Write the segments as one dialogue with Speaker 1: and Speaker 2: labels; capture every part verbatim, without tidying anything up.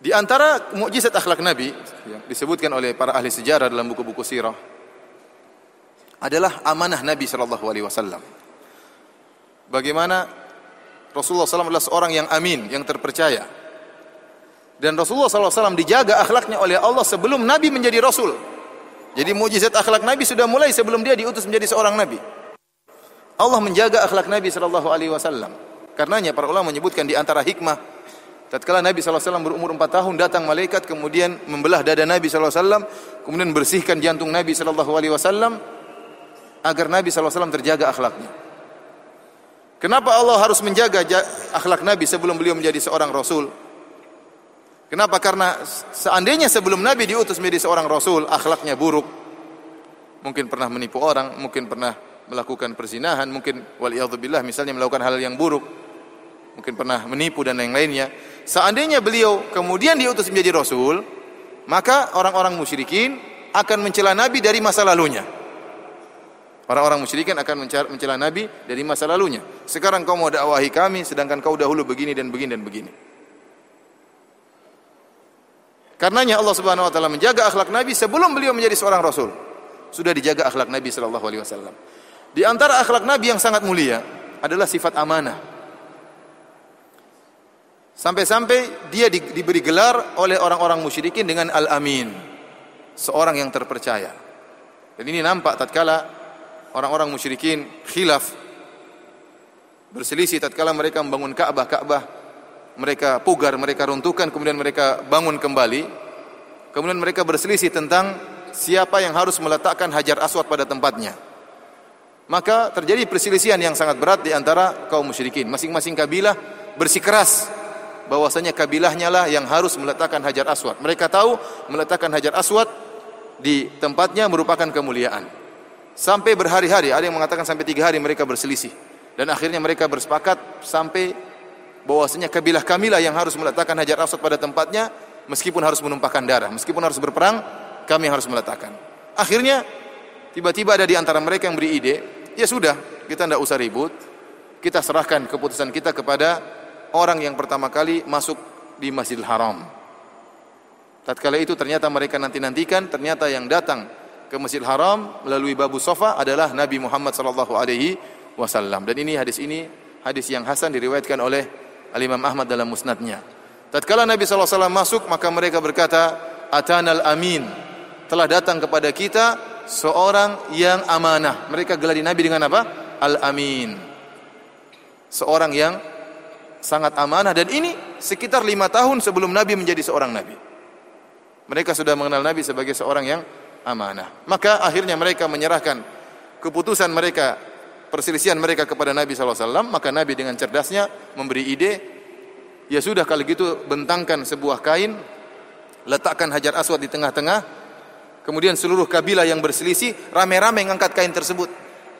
Speaker 1: Di antara mukjizat akhlak Nabi yang disebutkan oleh para ahli sejarah dalam buku-buku sirah adalah amanah Nabi sallallahu alaihi wasallam. Bagaimana Rasulullah sallallahu alaihi wasallam adalah seorang yang amin, yang terpercaya. Dan Rasulullah sallallahu alaihi wasallam dijaga akhlaknya oleh Allah sebelum Nabi menjadi Rasul. Jadi mukjizat akhlak Nabi sudah mulai sebelum dia diutus menjadi seorang Nabi. Allah menjaga akhlak Nabi sallallahu alaihi wasallam. Karenanya para ulama menyebutkan di antara hikmah tatkala Nabi sallallahu alaihi wasallam berumur empat tahun, datang malaikat kemudian membelah dada Nabi sallallahu alaihi wasallam, kemudian bersihkan jantung Nabi sallallahu alaihi wasallam agar Nabi sallallahu alaihi wasallam terjaga akhlaknya. Kenapa Allah harus menjaga akhlak Nabi sebelum beliau menjadi seorang Rasul? Kenapa? Karena seandainya sebelum Nabi diutus menjadi seorang Rasul, akhlaknya buruk, mungkin pernah menipu orang, mungkin pernah melakukan perzinahan, mungkin waliyadzubillah misalnya melakukan hal yang buruk, mungkin pernah menipu dan lain-lainnya. Seandainya beliau kemudian diutus menjadi Rasul, maka orang-orang musyrikin akan mencela Nabi dari masa lalunya. Orang-orang musyrikin akan mencela Nabi dari masa lalunya. Sekarang kau mau dakwahi kami, sedangkan kau dahulu begini dan begini dan begini. Karenanya Allah Subhanahu wa taala menjaga akhlak Nabi sebelum beliau menjadi seorang Rasul. Sudah dijaga akhlak Nabi sallallahu alaihi wasallam. Di antara akhlak Nabi yang sangat mulia adalah sifat amanah. Sampai-sampai dia di, diberi gelar oleh orang-orang musyrikin dengan Al-Amin, seorang yang terpercaya. Dan ini nampak tatkala orang-orang musyrikin khilaf, berselisih tatkala mereka membangun Ka'bah, Ka'bah mereka pugar, mereka runtuhkan, kemudian mereka bangun kembali. Kemudian mereka berselisih tentang siapa yang harus meletakkan Hajar Aswad pada tempatnya. Maka terjadi perselisihan yang sangat berat di antara kaum musyrikin. Masing-masing kabilah bersikeras bahwasanya kabilahnya lah yang harus meletakkan Hajar Aswad. Mereka tahu meletakkan Hajar Aswad di tempatnya merupakan kemuliaan. Sampai berhari-hari, ada yang mengatakan sampai tiga hari mereka berselisih. Dan akhirnya mereka bersepakat sampai bahwasanya kabilah kamilah yang harus meletakkan Hajar Aswad pada tempatnya, meskipun harus menumpahkan darah, meskipun harus berperang, kami harus meletakkan. Akhirnya tiba-tiba ada di antara mereka yang beri ide, ya sudah, kita tidak usah ribut, kita serahkan keputusan kita kepada orang yang pertama kali masuk di Masjidil Haram. Tatkala itu ternyata mereka nanti-nantikan, ternyata yang datang ke Masjidil Haram melalui Babu Sofa adalah Nabi Muhammad sallallahu alaihi wasallam. Dan ini hadis ini hadis yang hasan diriwayatkan oleh Al-Imam Ahmad dalam musnadnya. Tatkala Nabi sallallahu alaihi wasallam masuk, maka mereka berkata, Atanal Amin, telah datang kepada kita seorang yang amanah. Mereka gelari Nabi dengan apa? Al-Amin, seorang yang sangat amanah. Dan ini sekitar lima tahun sebelum Nabi menjadi seorang Nabi. Mereka sudah mengenal Nabi sebagai seorang yang amanah. Maka akhirnya mereka menyerahkan keputusan mereka, perselisihan mereka kepada Nabi sallallahu alaihi wasallam. Maka Nabi dengan cerdasnya memberi ide, ya sudah kalau gitu bentangkan sebuah kain, letakkan Hajar Aswad di tengah-tengah, kemudian seluruh kabilah yang berselisih rame-rame mengangkat kain tersebut.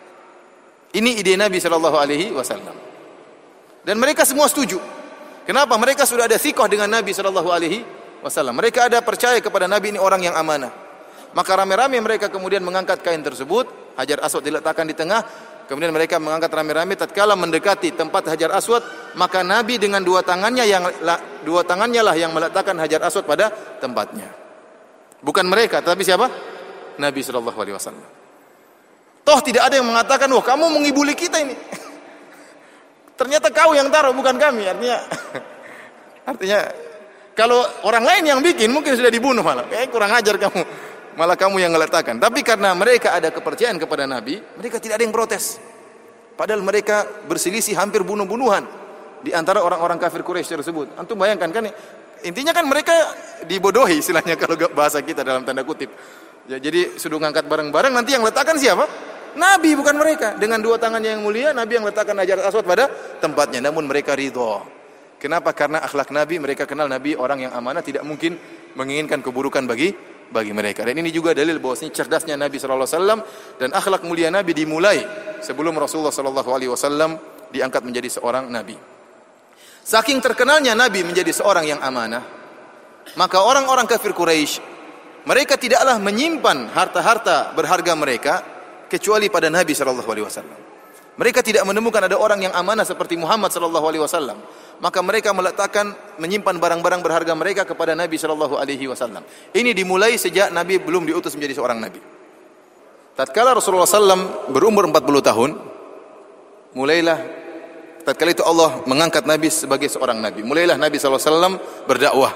Speaker 1: Ini ide Nabi sallallahu alaihi wasallam. Dan mereka semua setuju. Kenapa? Mereka sudah ada thiqah dengan Nabi sallallahu alaihi wasallam. Mereka ada percaya kepada Nabi ini orang yang amanah. Maka rame-rame mereka kemudian mengangkat kain tersebut, Hajar Aswad diletakkan di tengah. Kemudian mereka mengangkat rame-rame, tatkala mendekati tempat Hajar Aswad, maka Nabi dengan dua tangannya yang dua tangannya lah yang meletakkan Hajar Aswad pada tempatnya. Bukan mereka, tapi siapa? Nabi sallallahu alaihi wasallam. Toh tidak ada yang mengatakan, "Wah, kamu mengibuli kita ini." Ternyata kau yang taruh, bukan kami. Artinya artinya kalau orang lain yang bikin mungkin sudah dibunuh malah. Eh, kurang ajar kamu. Malah kamu yang meletakkan. Tapi karena mereka ada kepercayaan kepada Nabi, mereka tidak ada yang protes. Padahal mereka berselisih hampir bunuh-bunuhan di antara orang-orang kafir Quraisy tersebut. Antum bayangkan kan, intinya kan mereka dibodohi istilahnya kalau bahasa kita dalam tanda kutip. Ya, jadi sudah ngangkat bareng-bareng, nanti yang letakkan siapa? Nabi, bukan mereka. Dengan dua tangannya yang mulia, Nabi yang letakkan Hajar Aswad pada tempatnya. Namun mereka ridho. Kenapa? Karena akhlak Nabi, mereka kenal Nabi orang yang amanah, tidak mungkin menginginkan keburukan bagi bagi mereka. Dan ini juga dalil bahwasanya cerdasnya Nabi sallallahu alaihi wasallam dan akhlak mulia Nabi dimulai sebelum Rasulullah sallallahu alaihi wasallam diangkat menjadi seorang nabi. Saking terkenalnya Nabi menjadi seorang yang amanah, maka orang-orang kafir Quraisy mereka tidaklah menyimpan harta-harta berharga mereka kecuali pada Nabi sallallahu alaihi wasallam. Mereka tidak menemukan ada orang yang amanah seperti Muhammad sallallahu alaihi wasallam. Maka mereka meletakkan menyimpan barang-barang berharga mereka kepada Nabi sallallahu alaihi wasallam. Ini dimulai sejak Nabi belum diutus menjadi seorang nabi. Tatkala Rasulullah sallallahu alaihi wasallam berumur empat puluh tahun, mulailah tatkala itu Allah mengangkat Nabi sebagai seorang nabi. Mulailah Nabi sallallahu alaihi wasallam berdakwah.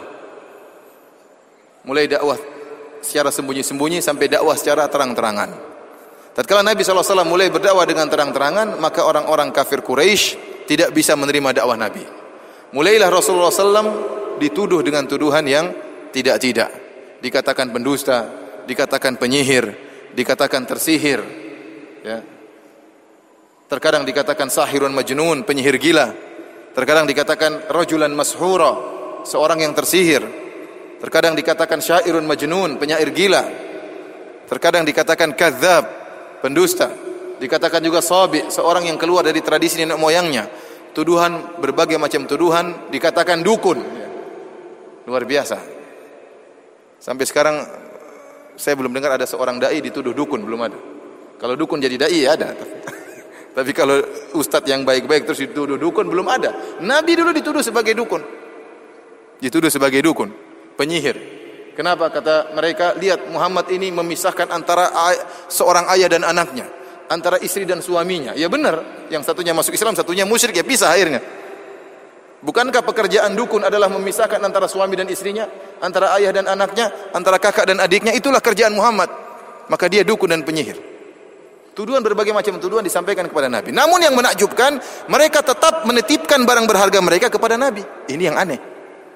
Speaker 1: Mulai dakwah secara sembunyi-sembunyi sampai dakwah secara terang-terangan. Tatkala Nabi sallallahu alaihi wasallam mulai berdakwah dengan terang-terangan, maka orang-orang kafir Quraisy tidak bisa menerima dakwah Nabi. Mulailah Rasulullah sallallahu alaihi wasallam dituduh dengan tuduhan yang tidak-tidak. Dikatakan pendusta, dikatakan penyihir, dikatakan tersihir, ya. Terkadang dikatakan sahirun majnun, penyihir gila. Terkadang dikatakan rajulan mashura, seorang yang tersihir. Terkadang dikatakan syairun majnun, penyair gila. Terkadang dikatakan kadzdzab, pendusta. Dikatakan juga sabi, seorang yang keluar dari tradisi nenek moyangnya. Tuduhan, berbagai macam tuduhan, dikatakan dukun. Luar biasa. Sampai sekarang saya belum dengar ada seorang dai dituduh dukun, belum ada. Kalau dukun jadi dai ya ada. Tapi kalau ustadz yang baik-baik terus dituduh dukun, belum ada. Nabi dulu dituduh sebagai dukun. Dituduh sebagai dukun, penyihir. Kenapa? Kata mereka, lihat Muhammad ini memisahkan antara ay- seorang ayah dan anaknya, antara istri dan suaminya. Ya benar, yang satunya masuk Islam, satunya musyrik, ya pisah akhirnya. Bukankah pekerjaan dukun adalah memisahkan antara suami dan istrinya, antara ayah dan anaknya, antara kakak dan adiknya? Itulah kerjaan Muhammad. Maka dia dukun dan penyihir. Tuduhan, berbagai macam tuduhan disampaikan kepada Nabi. Namun yang menakjubkan, mereka tetap menitipkan barang berharga mereka kepada Nabi. Ini yang aneh.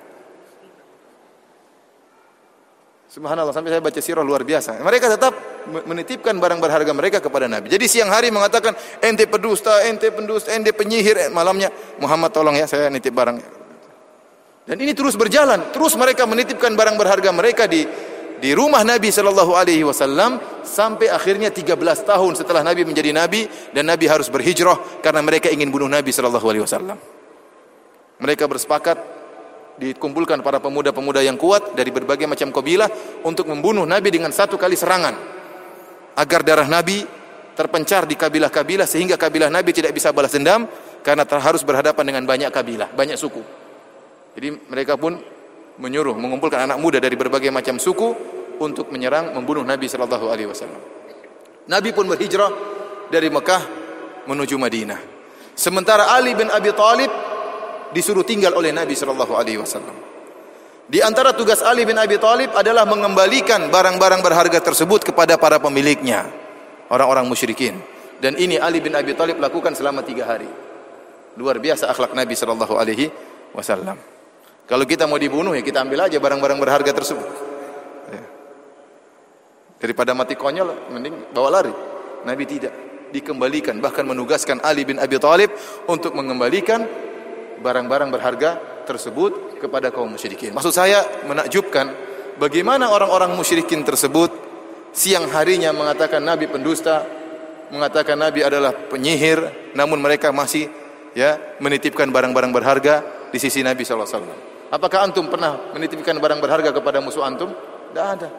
Speaker 1: Subhanallah, sampai saya baca sirah luar biasa. Mereka tetap menitipkan barang berharga mereka kepada Nabi. Jadi siang hari mengatakan, ente pendusta, ente pendusta, ente penyihir. Malamnya, Muhammad tolong ya, saya nitip barang. Dan ini terus berjalan. Terus mereka menitipkan barang berharga mereka di di rumah Nabi sallallahu alaihi wasallam sampai akhirnya tiga belas tahun setelah Nabi menjadi nabi dan Nabi harus berhijrah karena mereka ingin bunuh Nabi sallallahu alaihi wasallam. Mereka bersepakat, dikumpulkan para pemuda-pemuda yang kuat dari berbagai macam kabilah untuk membunuh Nabi dengan satu kali serangan, agar darah Nabi terpencar di kabilah-kabilah sehingga kabilah Nabi tidak bisa balas dendam karena harus berhadapan dengan banyak kabilah, banyak suku. Jadi mereka pun menyuruh mengumpulkan anak muda dari berbagai macam suku untuk menyerang, membunuh Nabi sallallahu alaihi wasallam. Nabi pun berhijrah dari Mekah menuju Madinah. Sementara Ali bin Abi Thalib disuruh tinggal oleh Nabi sallallahu alaihi wasallam. Di antara tugas Ali bin Abi Thalib adalah mengembalikan barang-barang berharga tersebut kepada para pemiliknya, orang-orang musyrikin. Dan ini Ali bin Abi Thalib lakukan selama tiga hari. Luar biasa akhlak Nabi sallallahu alaihi wasallam. Kalau kita mau dibunuh, ya kita ambil aja barang-barang berharga tersebut. Ya. Daripada mati konyol, mending bawa lari. Nabi tidak, dikembalikan, bahkan menugaskan Ali bin Abi Thalib untuk mengembalikan barang-barang berharga tersebut kepada kaum musyrikin. Maksud saya menakjubkan bagaimana orang-orang musyrikin tersebut siang harinya mengatakan Nabi pendusta, mengatakan Nabi adalah penyihir, namun mereka masih ya menitipkan barang-barang berharga di sisi Nabi sallallahu alaihi wasallam. Apakah antum pernah menitipkan barang berharga kepada musuh antum? Tidak ada.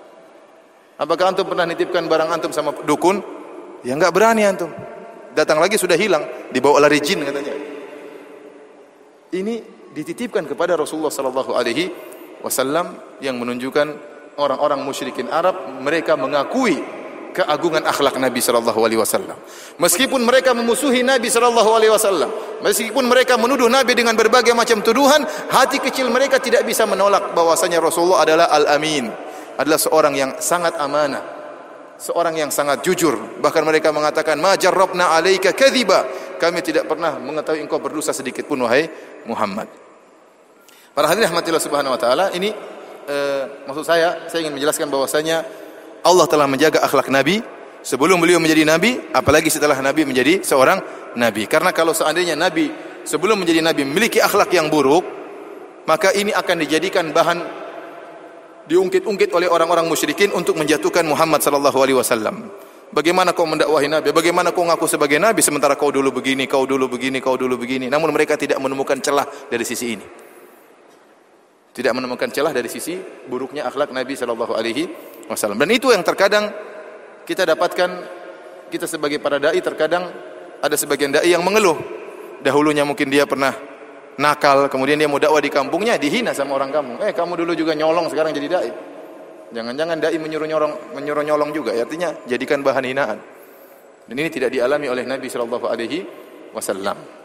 Speaker 1: Apakah antum pernah menitipkan barang antum sama dukun? Ya enggak berani antum. Datang lagi sudah hilang, dibawa lari jin katanya. Ini dititipkan kepada Rasulullah sallallahu alaihi wasallam yang menunjukkan orang-orang musyrikin Arab mereka mengakui keagungan akhlak Nabi sallallahu alaihi wasallam. Meskipun mereka memusuhi Nabi sallallahu alaihi wasallam, meskipun mereka menuduh Nabi dengan berbagai macam tuduhan, hati kecil mereka tidak bisa menolak bahwasanya Rasulullah adalah Al-Amin, adalah seorang yang sangat amanah, seorang yang sangat jujur. Bahkan mereka mengatakan, "Ma jarrabna 'alaika kadhiba." Kami tidak pernah mengetahui engkau berdusta sedikit pun wahai Muhammad. Para hadirin rahmatillah subhanahu wa taala, ini eh, maksud saya saya ingin menjelaskan bahwasanya Allah telah menjaga akhlak Nabi sebelum beliau menjadi Nabi, apalagi setelah Nabi menjadi seorang Nabi. Karena kalau seandainya Nabi sebelum menjadi Nabi memiliki akhlak yang buruk, maka ini akan dijadikan bahan diungkit-ungkit oleh orang-orang musyrikin untuk menjatuhkan Muhammad sallallahu alaihi wasallam. Bagaimana kau mendakwahi Nabi? Bagaimana kau ngaku sebagai Nabi sementara kau dulu begini, kau dulu begini, kau dulu begini? Namun mereka tidak menemukan celah dari sisi ini. Tidak menemukan celah dari sisi buruknya akhlak Nabi sallallahu alaihi wasallam. Dan itu yang terkadang kita dapatkan, kita sebagai para dai terkadang ada sebagian dai yang mengeluh. Dahulunya mungkin dia pernah nakal, kemudian dia mau dakwah di kampungnya dihina sama orang kampung. Eh, kamu dulu juga nyolong, sekarang jadi dai. Jangan-jangan dai menyuruh nyolong, menyuruh nyolong juga. Artinya jadikan bahan hinaan. Dan ini tidak dialami oleh Nabi sallallahu alaihi wasallam.